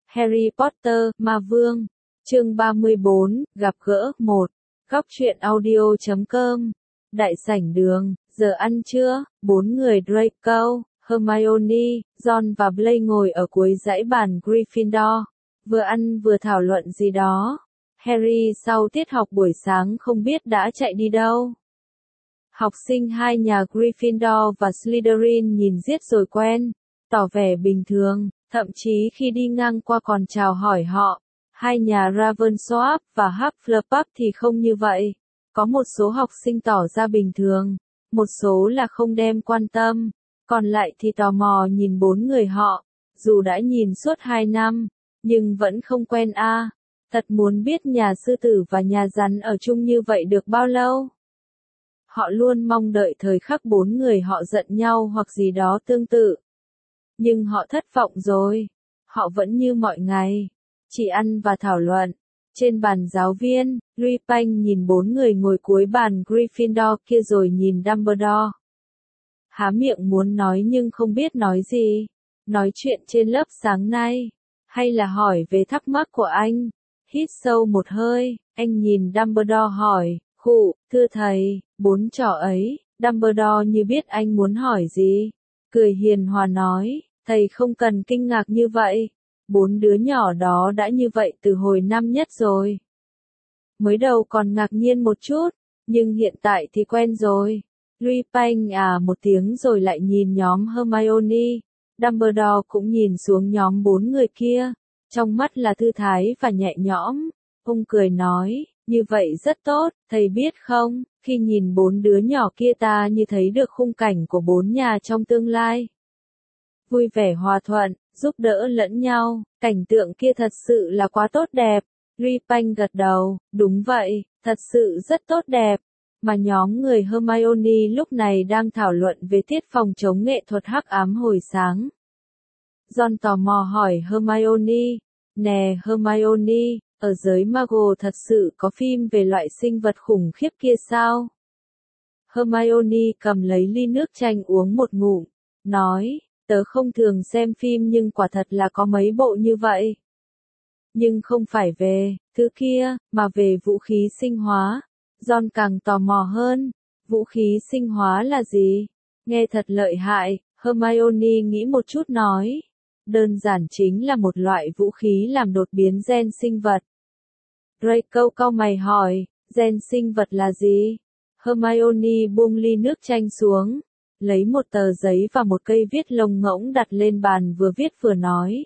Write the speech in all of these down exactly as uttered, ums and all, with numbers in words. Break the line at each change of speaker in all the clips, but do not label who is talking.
Harry Potter, Ma Vương. Chương ba mươi bốn, gặp gỡ một. Góc truyện audio chấm com. Đại sảnh đường, giờ ăn trưa, bốn người Draco, Hermione, Ron và Blaine ngồi ở cuối dãy bàn Gryffindor, vừa ăn vừa thảo luận gì đó. Harry sau tiết học buổi sáng không biết đã chạy đi đâu. Học sinh hai nhà Gryffindor và Slytherin nhìn giết rồi quen, tỏ vẻ bình thường, thậm chí khi đi ngang qua còn chào hỏi họ. Hai nhà Ravenclaw và Hufflepuff thì không như vậy. Có một số học sinh tỏ ra bình thường, một số là không đem quan tâm, còn lại thì tò mò nhìn bốn người họ, dù đã nhìn suốt hai năm, nhưng vẫn không quen a. À. Thật muốn biết nhà sư tử và nhà rắn ở chung như vậy được bao lâu. Họ luôn mong đợi thời khắc bốn người họ giận nhau hoặc gì đó tương tự. Nhưng họ thất vọng rồi. Họ vẫn như mọi ngày, chỉ ăn và thảo luận. Trên bàn giáo viên, Lupin nhìn bốn người ngồi cuối bàn Gryffindor kia rồi nhìn Dumbledore. Há miệng muốn nói nhưng không biết nói gì. Nói chuyện trên lớp sáng nay, hay là hỏi về thắc mắc của anh. Hít sâu một hơi, anh nhìn Dumbledore hỏi, khụ, thưa thầy, bốn trò ấy. Dumbledore như biết anh muốn hỏi gì. Cười hiền hòa nói, thầy không cần kinh ngạc như vậy. Bốn đứa nhỏ đó đã như vậy từ hồi năm nhất rồi. Mới đầu còn ngạc nhiên một chút, nhưng hiện tại thì quen rồi. Lupin à một tiếng rồi lại nhìn nhóm Hermione. Dumbledore cũng nhìn xuống nhóm bốn người kia, trong mắt là thư thái và nhẹ nhõm. Ông cười nói, như vậy rất tốt, thầy biết không, khi nhìn bốn đứa nhỏ kia ta như thấy được khung cảnh của bốn nhà trong tương lai. Vui vẻ hòa thuận, giúp đỡ lẫn nhau, cảnh tượng kia thật sự là quá tốt đẹp. Lupin gật đầu, đúng vậy, thật sự rất tốt đẹp. Mà nhóm người Hermione lúc này đang thảo luận về tiết phòng chống nghệ thuật hắc ám hồi sáng. Ron tò mò hỏi Hermione, nè Hermione, ở giới Muggle thật sự có phim về loại sinh vật khủng khiếp kia sao? Hermione cầm lấy ly nước chanh uống một ngụm, nói, tớ không thường xem phim nhưng quả thật là có mấy bộ như vậy. Nhưng không phải về thứ kia, mà về vũ khí sinh hóa. Ron càng tò mò hơn, vũ khí sinh hóa là gì? Nghe thật lợi hại, Hermione nghĩ một chút nói. Đơn giản chính là một loại vũ khí làm đột biến gen sinh vật. Draco cau mày hỏi, gen sinh vật là gì? Hermione buông ly nước chanh xuống, lấy một tờ giấy và một cây viết lông ngỗng đặt lên bàn vừa viết vừa nói.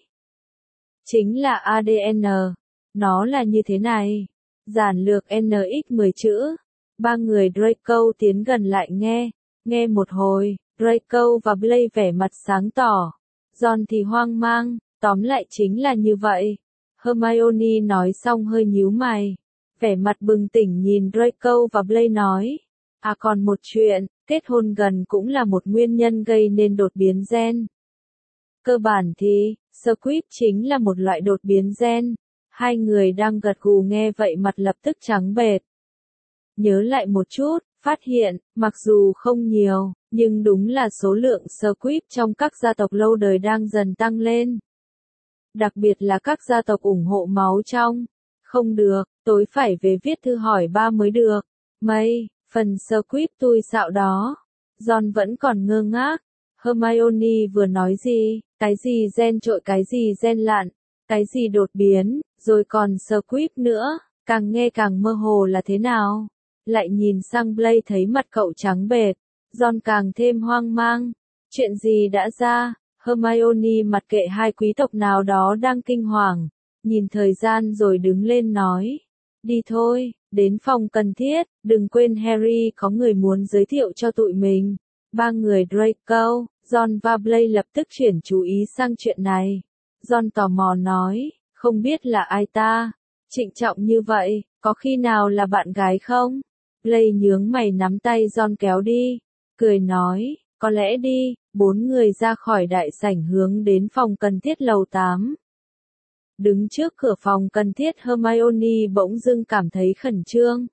Chính là a đê en, nó là như thế này. Giản lược en ích mười chữ. Ba người Draco tiến gần lại nghe, nghe một hồi, Draco và Blaine vẻ mặt sáng tỏ. Ron thì hoang mang, tóm lại chính là như vậy. Hermione nói xong hơi nhíu mày, vẻ mặt bừng tỉnh nhìn Draco và Blaine nói. À còn một chuyện, kết hôn gần cũng là một nguyên nhân gây nên đột biến gen. Cơ bản thì, Squib chính là một loại đột biến gen. Hai người đang gật gù nghe vậy mặt lập tức trắng bệch. Nhớ lại một chút, phát hiện, mặc dù không nhiều, nhưng đúng là số lượng Squib trong các gia tộc lâu đời đang dần tăng lên. Đặc biệt là các gia tộc ủng hộ máu trong. Không được, tối phải về viết thư hỏi ba mới được. Mây, phần Squib tui xạo đó. Ron vẫn còn ngơ ngác. Hermione vừa nói gì, cái gì gen trội cái gì gen lặn, cái gì đột biến, rồi còn Squib nữa, càng nghe càng mơ hồ là thế nào. Lại nhìn sang Blaine thấy mặt cậu trắng bệch, Ron càng thêm hoang mang. Chuyện gì đã ra? Hermione mặc kệ hai quý tộc nào đó đang kinh hoàng, nhìn thời gian rồi đứng lên nói. Đi thôi, đến phòng cần thiết, đừng quên Harry có người muốn giới thiệu cho tụi mình. Ba người Draco, Ron và Blaine lập tức chuyển chú ý sang chuyện này. Ron tò mò nói, không biết là ai ta? Trịnh trọng như vậy, có khi nào là bạn gái không? Blaine nhướng mày nắm tay Ron kéo đi, cười nói, có lẽ đi. Bốn người ra khỏi đại sảnh hướng đến phòng cần thiết lầu tám. Đứng trước cửa phòng cần thiết Hermione bỗng dưng cảm thấy khẩn trương.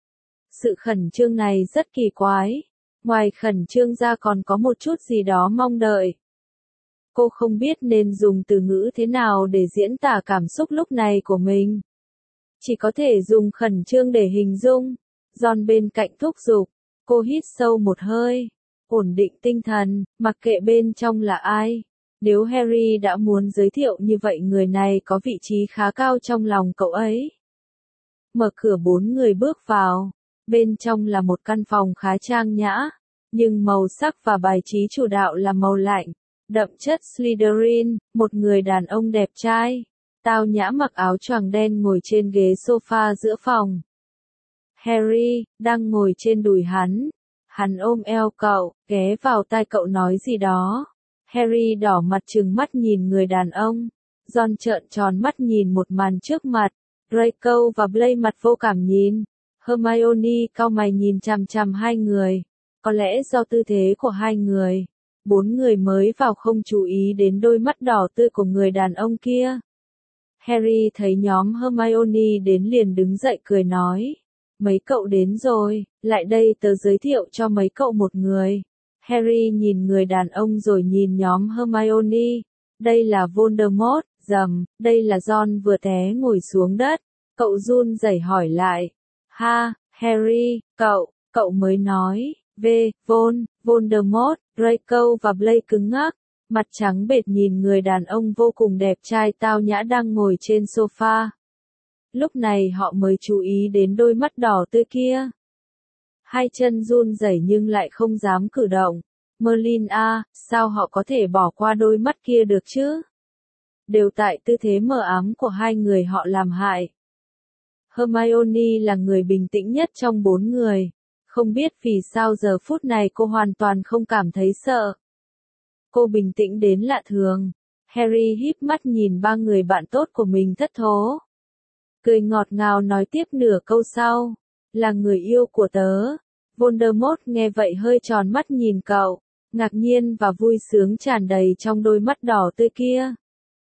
Sự khẩn trương này rất kỳ quái. Ngoài khẩn trương ra còn có một chút gì đó mong đợi. Cô không biết nên dùng từ ngữ thế nào để diễn tả cảm xúc lúc này của mình. Chỉ có thể dùng khẩn trương để hình dung. John bên cạnh thúc giục. Cô hít sâu một hơi. Ổn định tinh thần, mặc kệ bên trong là ai. Nếu Harry đã muốn giới thiệu như vậy người này có vị trí khá cao trong lòng cậu ấy. Mở cửa bốn người bước vào. Bên trong là một căn phòng khá trang nhã. Nhưng màu sắc và bài trí chủ đạo là màu lạnh. Đậm chất Slytherin, một người đàn ông đẹp trai. Tao nhã mặc áo choàng đen ngồi trên ghế sofa giữa phòng. Harry, đang ngồi trên đùi hắn. Hắn ôm eo cậu, ghé vào tai cậu nói gì đó. Harry đỏ mặt trừng mắt nhìn người đàn ông. Ron trợn tròn mắt nhìn một màn trước mặt. Draco và Blaise mặt vô cảm nhìn. Hermione cau mày nhìn chằm chằm hai người. Có lẽ do tư thế của hai người. Bốn người mới vào không chú ý đến đôi mắt đỏ tươi của người đàn ông kia. Harry thấy nhóm Hermione đến liền đứng dậy cười nói. Mấy cậu đến rồi, lại đây tớ giới thiệu cho mấy cậu một người. Harry nhìn người đàn ông rồi nhìn nhóm Hermione. Đây là Voldemort, rầm, đây là Ron vừa té ngồi xuống đất. Cậu run rẩy hỏi lại. Ha, Harry, cậu, cậu mới nói. V, Von, Voldemort, Draco và Blaise cứng ngắc. Mặt trắng bệch nhìn người đàn ông vô cùng đẹp trai tao nhã đang ngồi trên sofa. Lúc này họ mới chú ý đến đôi mắt đỏ tươi kia. Hai chân run rẩy nhưng lại không dám cử động. Merlin à, sao họ có thể bỏ qua đôi mắt kia được chứ? Đều tại tư thế mờ ám của hai người họ làm hại. Hermione là người bình tĩnh nhất trong bốn người. Không biết vì sao giờ phút này cô hoàn toàn không cảm thấy sợ. Cô bình tĩnh đến lạ thường. Harry híp mắt nhìn ba người bạn tốt của mình thất thố. Cười ngọt ngào nói tiếp nửa câu sau. Là người yêu của tớ. Voldemort nghe vậy hơi tròn mắt nhìn cậu. Ngạc nhiên và vui sướng tràn đầy trong đôi mắt đỏ tươi kia.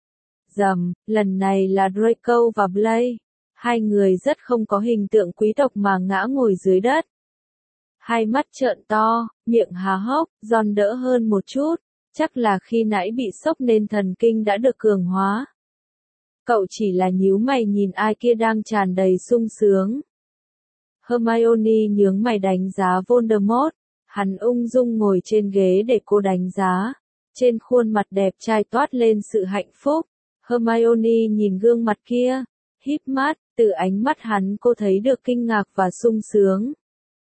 Rầm, lần này là Draco và Blaise. Hai người rất không có hình tượng quý tộc mà ngã ngồi dưới đất. Hai mắt trợn to, miệng há hốc, Ron đỡ hơn một chút. Chắc là khi nãy bị sốc nên thần kinh đã được cường hóa. Cậu chỉ là nhíu mày nhìn ai kia đang tràn đầy sung sướng. Hermione nhướng mày đánh giá Voldemort. Hắn ung dung ngồi trên ghế để cô đánh giá. Trên khuôn mặt đẹp trai toát lên sự hạnh phúc. Hermione nhìn gương mặt kia. Híp mắt, từ ánh mắt hắn cô thấy được kinh ngạc và sung sướng.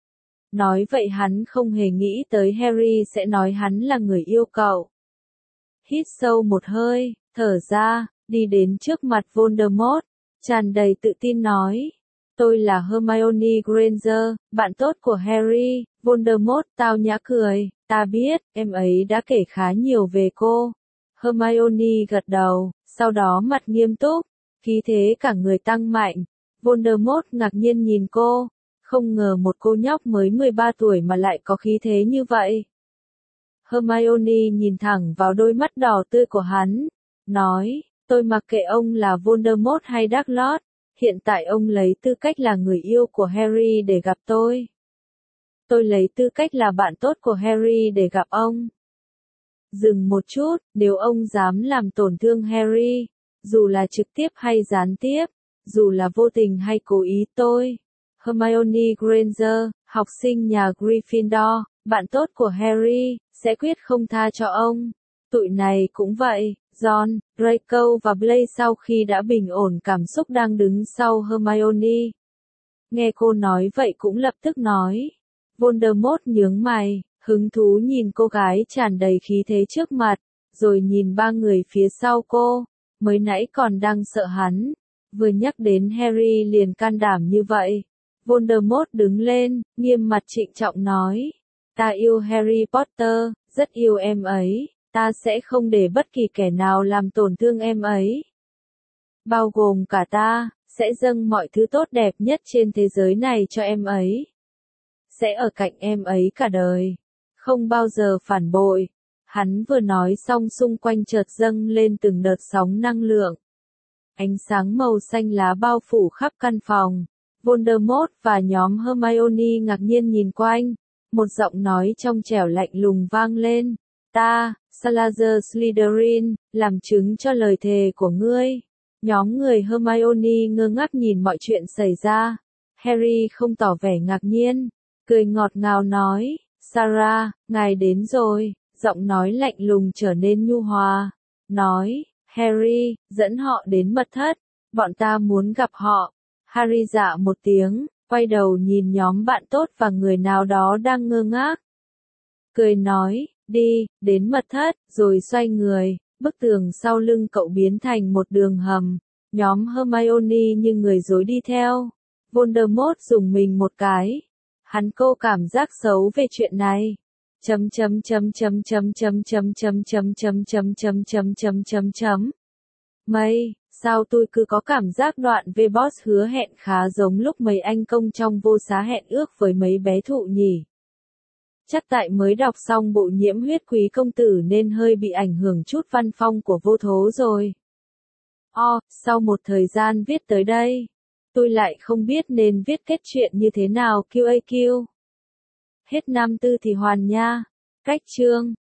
Nói vậy hắn không hề nghĩ tới Harry sẽ nói hắn là người yêu cậu. Hít sâu một hơi, thở ra, đi đến trước mặt Voldemort, tràn đầy tự tin nói. Tôi là Hermione Granger, bạn tốt của Harry. Voldemort tao nhã cười, ta biết, em ấy đã kể khá nhiều về cô. Hermione gật đầu, sau đó mặt nghiêm túc, khí thế cả người tăng mạnh. Voldemort ngạc nhiên nhìn cô, không ngờ một cô nhóc mới mười ba tuổi mà lại có khí thế như vậy. Hermione nhìn thẳng vào đôi mắt đỏ tươi của hắn, nói, tôi mặc kệ ông là Voldemort hay Dumbledore, hiện tại ông lấy tư cách là người yêu của Harry để gặp tôi. Tôi lấy tư cách là bạn tốt của Harry để gặp ông. Dừng một chút, nếu ông dám làm tổn thương Harry, dù là trực tiếp hay gián tiếp, dù là vô tình hay cố ý tôi, Hermione Granger, học sinh nhà Gryffindor, bạn tốt của Harry, sẽ quyết không tha cho ông. Tụi này cũng vậy, Ron, Draco và Blaise sau khi đã bình ổn cảm xúc đang đứng sau Hermione. Nghe cô nói vậy cũng lập tức nói. Voldemort nhướng mày, hứng thú nhìn cô gái tràn đầy khí thế trước mặt, rồi nhìn ba người phía sau cô, mới nãy còn đang sợ hắn, vừa nhắc đến Harry liền can đảm như vậy. Voldemort đứng lên, nghiêm mặt trịnh trọng nói, ta yêu Harry Potter, rất yêu em ấy, ta sẽ không để bất kỳ kẻ nào làm tổn thương em ấy. Bao gồm cả ta, sẽ dâng mọi thứ tốt đẹp nhất trên thế giới này cho em ấy. Sẽ ở cạnh em ấy cả đời, không bao giờ phản bội. Hắn vừa nói xong xung quanh chợt dâng lên từng đợt sóng năng lượng. Ánh sáng màu xanh lá bao phủ khắp căn phòng. Voldemort và nhóm Hermione ngạc nhiên nhìn quanh. Một giọng nói trong trẻo lạnh lùng vang lên. Ta, Salazar Slytherin, làm chứng cho lời thề của ngươi. Nhóm người Hermione ngơ ngác nhìn mọi chuyện xảy ra. Harry không tỏ vẻ ngạc nhiên, cười ngọt ngào nói, Sarah, ngài đến rồi, giọng nói lạnh lùng trở nên nhu hòa. Nói, Harry, dẫn họ đến mật thất, bọn ta muốn gặp họ. Harry dạ một tiếng, quay đầu nhìn nhóm bạn tốt và người nào đó đang ngơ ngác. Cười nói, đi, đến mật thất, rồi xoay người, bức tường sau lưng cậu biến thành một đường hầm. Nhóm Hermione như người dối đi theo. Voldemort dùng mình một cái. Hắn cô cảm giác xấu về chuyện này. Chấm chấm chấm chấm chấm chấm chấm chấm chấm chấm chấm chấm chấm chấm chấm chấm. Mây, sao tôi cứ có cảm giác đoạn V-Boss hứa hẹn khá giống lúc mấy anh công trong vô xá hẹn ước với mấy bé thụ nhỉ? Chắc tại mới đọc xong bộ Nhiễm huyết quý công tử nên hơi bị ảnh hưởng chút văn phong của vô thố rồi. O, sau một thời gian viết tới đây, tôi lại không biết nên viết kết chuyện như thế nào quy a quy. Hết năm tư thì hoàn nha. Cách chương